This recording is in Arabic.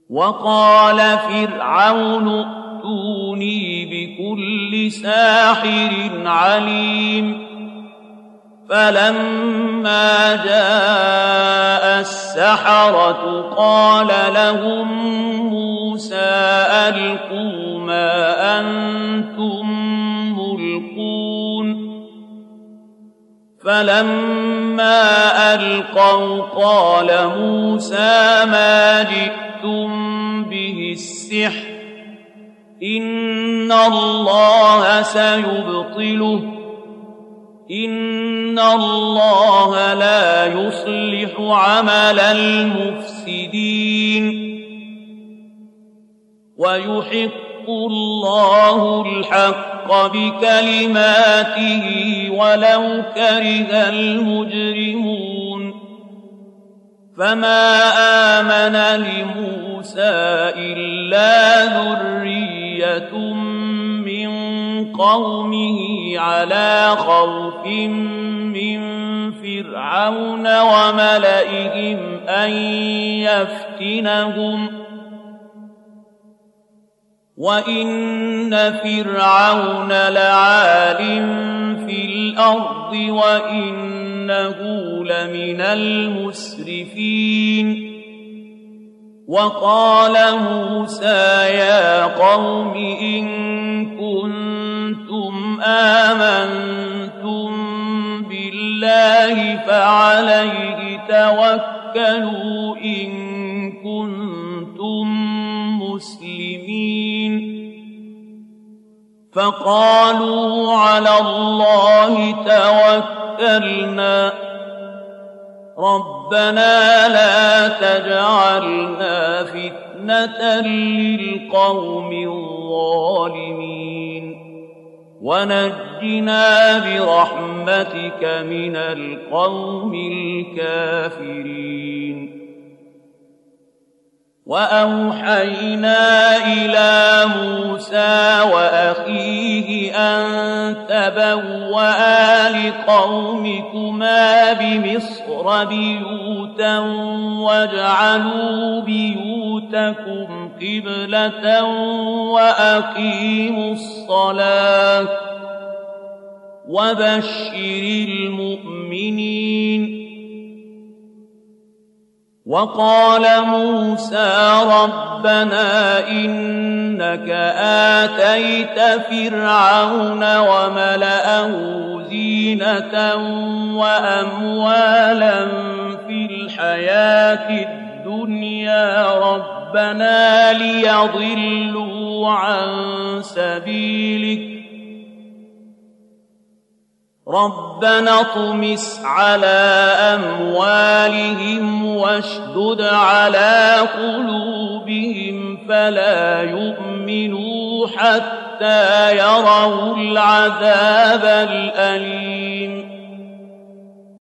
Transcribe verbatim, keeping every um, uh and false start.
وقال فرعون ائتوني بكل ساحر عليم فلما جاء السحرة قال لهم موسى ألقوا ما أنتم ملقون فلما ألقوا قال موسى ما جئتم به السحر إن الله سيبطله إن الله لا يصلح عمل المفسدين ويحق الله الحق بكلماته ولو كره المجرمون فما آمن لموسى إلا ذرية من قومه على خوف من فرعون وملئهم أن يفتنهم وإن فرعون لعال في الأرض وإنه لمن المسرفين وقال موسى يا قوم إن كنتم آمنتم بالله فعليه توكلوا إن كنتم مسلمين فقالوا على الله توكلنا ربنا لا تجعلنا فتنة للقوم الظالمين ونجنا برحمتك من القوم الكافرين وأوحينا إلى موسى وأخيه أن تبوآ لقومكما بمصر بيوتا واجعلوا بيوتكم قبلة وأقيموا الصلاة وبشر المؤمنين وقال موسى ربنا إنك آتيت فرعون وملأه زينة وأموالا في الحياة الدنيا ربنا ليضلوا عن سبيلك ربنا اطمس على أموالهم واشدد على قلوبهم فلا يؤمنوا حتى يروا العذاب الأليم